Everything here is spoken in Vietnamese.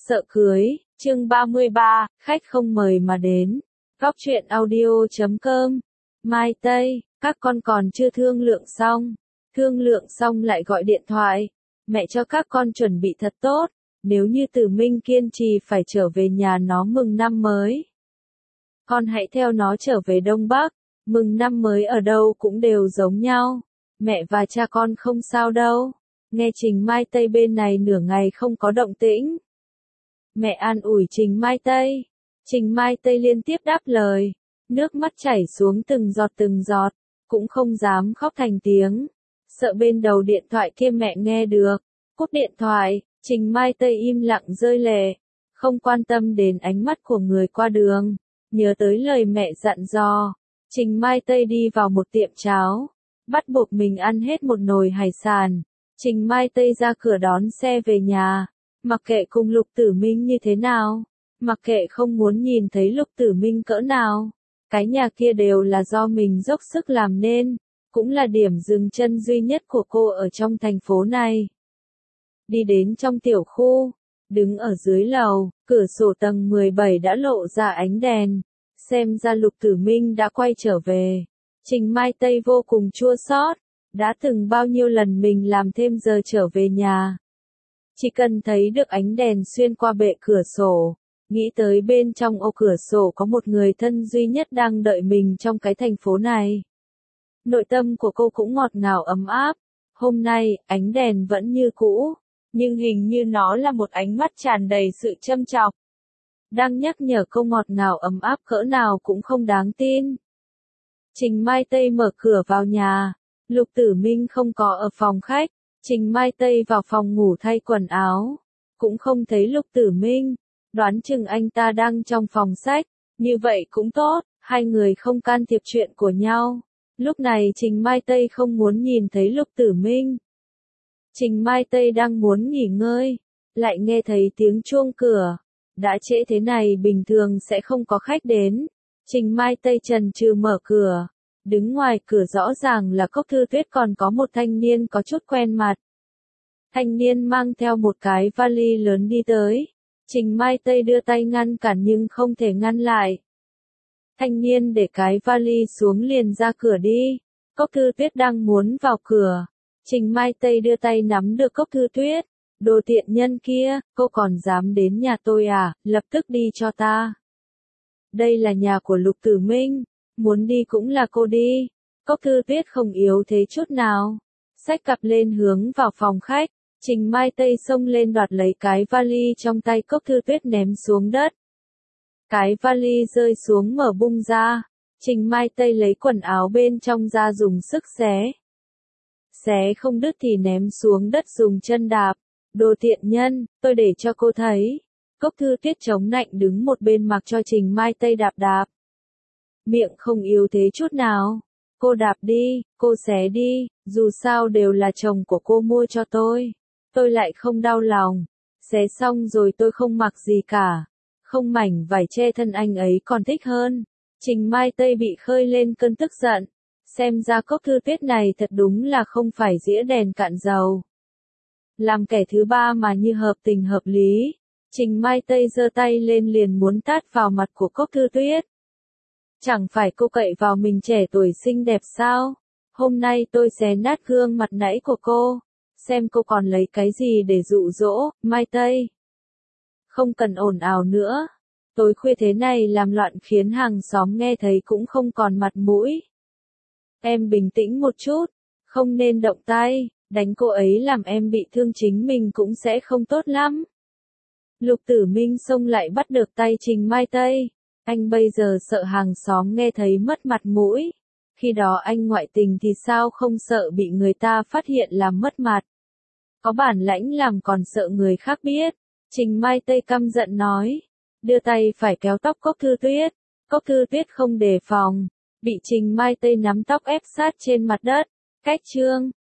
Sợ cưới, chương 33, khách không mời mà đến. Góc truyện audio.com. Mai Tây, các con còn chưa thương lượng xong. Thương lượng xong lại gọi điện thoại. Mẹ cho các con chuẩn bị thật tốt. Nếu như Tử Minh kiên trì phải trở về nhà nó mừng năm mới, con hãy theo nó trở về Đông Bắc. Mừng năm mới ở đâu cũng đều giống nhau. Mẹ và cha con không sao đâu. Nghe Trình Mai Tây bên này nửa ngày không có động tĩnh. Mẹ an ủi Trình Mai Tây. Trình Mai Tây liên tiếp đáp lời. Nước mắt chảy xuống từng giọt, cũng không dám khóc thành tiếng. Sợ bên đầu điện thoại kia mẹ nghe được. Cúp điện thoại, Trình Mai Tây im lặng rơi lệ. Không quan tâm đến ánh mắt của người qua đường. Nhớ tới lời mẹ dặn dò. Trình Mai Tây đi vào một tiệm cháo. Bắt buộc mình ăn hết một nồi hải sản. Trình Mai Tây ra cửa đón xe về nhà. Mặc kệ cùng Lục Tử Minh như thế nào, mặc kệ không muốn nhìn thấy Lục Tử Minh cỡ nào, cái nhà kia đều là do mình dốc sức làm nên, cũng là điểm dừng chân duy nhất của cô ở trong thành phố này. Đi đến trong tiểu khu, đứng ở dưới lầu, cửa sổ tầng 17 đã lộ ra ánh đèn, xem ra Lục Tử Minh đã quay trở về. Trình Mai Tây vô cùng chua xót, đã từng bao nhiêu lần mình làm thêm giờ trở về nhà. Chỉ cần thấy được ánh đèn xuyên qua bệ cửa sổ, nghĩ tới bên trong ô cửa sổ có một người thân duy nhất đang đợi mình trong cái thành phố này. Nội tâm của cô cũng ngọt ngào ấm áp. Hôm nay, ánh đèn vẫn như cũ, nhưng hình như nó là một ánh mắt tràn đầy sự châm chọc. Đang nhắc nhở cô ngọt ngào ấm áp cỡ nào cũng không đáng tin. Trình Mai Tây mở cửa vào nhà. Lục Tử Minh không có ở phòng khách. Trình Mai Tây vào phòng ngủ thay quần áo. Cũng không thấy Lục Tử Minh. Đoán chừng anh ta đang trong phòng sách. Như vậy cũng tốt, hai người không can thiệp chuyện của nhau. Lúc này Trình Mai Tây không muốn nhìn thấy Lục Tử Minh. Trình Mai Tây đang muốn nghỉ ngơi. Lại nghe thấy tiếng chuông cửa. Đã trễ thế này bình thường sẽ không có khách đến. Trình Mai Tây chần chừ mở cửa. Đứng ngoài cửa rõ ràng là Cốc Thư Tuyết, còn có một thanh niên có chút quen mặt. Thanh niên mang theo một cái vali lớn đi tới. Trình Mai Tây đưa tay ngăn cản nhưng không thể ngăn lại. Thanh niên để cái vali xuống liền ra cửa đi. Cốc Thư Tuyết đang muốn vào cửa. Trình Mai Tây đưa tay nắm được Cốc Thư Tuyết. Đồ tiện nhân kia, cô còn dám đến nhà tôi à, lập tức đi cho ta. Đây là nhà của Lục Tử Minh. Muốn đi cũng là cô đi. Cốc Thư Tuyết không yếu thế chút nào. Xách cặp lên hướng vào phòng khách. Trình Mai Tây xông lên đoạt lấy cái vali trong tay Cốc Thư Tuyết ném xuống đất. Cái vali rơi xuống mở bung ra. Trình Mai Tây lấy quần áo bên trong ra dùng sức xé. Xé không đứt thì ném xuống đất dùng chân đạp. Đồ tiện nhân, tôi để cho cô thấy. Cốc Thư Tuyết chống nạnh đứng một bên mặc cho Trình Mai Tây đạp đạp. Miệng không yếu thế chút nào. Cô đạp đi, cô xé đi, dù sao đều là chồng của cô mua cho tôi. Tôi lại không đau lòng. Xé xong rồi tôi không mặc gì cả. Không mảnh vải che thân anh ấy còn thích hơn. Trình Mai Tây bị khơi lên cơn tức giận. Xem ra Cốc Thư Tuyết này thật đúng là không phải dĩa đèn cạn dầu. Làm kẻ thứ ba mà như hợp tình hợp lý. Trình Mai Tây giơ tay lên liền muốn tát vào mặt của Cốc Thư Tuyết. Chẳng phải cô cậy vào mình trẻ tuổi xinh đẹp sao? Hôm nay tôi xé nát gương mặt nãy của cô. Xem cô còn lấy cái gì để dụ dỗ, Mai Tây. Không cần ồn ào nữa. Tối khuya thế này làm loạn khiến hàng xóm nghe thấy cũng không còn mặt mũi. Em bình tĩnh một chút. Không nên động tay. Đánh cô ấy làm em bị thương chính mình cũng sẽ không tốt lắm. Lục Tử Minh xông lại bắt được tay Trình Mai Tây. Anh bây giờ sợ hàng xóm nghe thấy mất mặt mũi. Khi đó anh ngoại tình thì sao không sợ bị người ta phát hiện làm mất mặt. Có bản lãnh làm còn sợ người khác biết. Trình Mai Tây căm giận nói. Đưa tay phải kéo tóc Cốc Thư Tuyết. Cốc Thư Tuyết không đề phòng. Bị Trình Mai Tây nắm tóc ép sát trên mặt đất. Cách chương.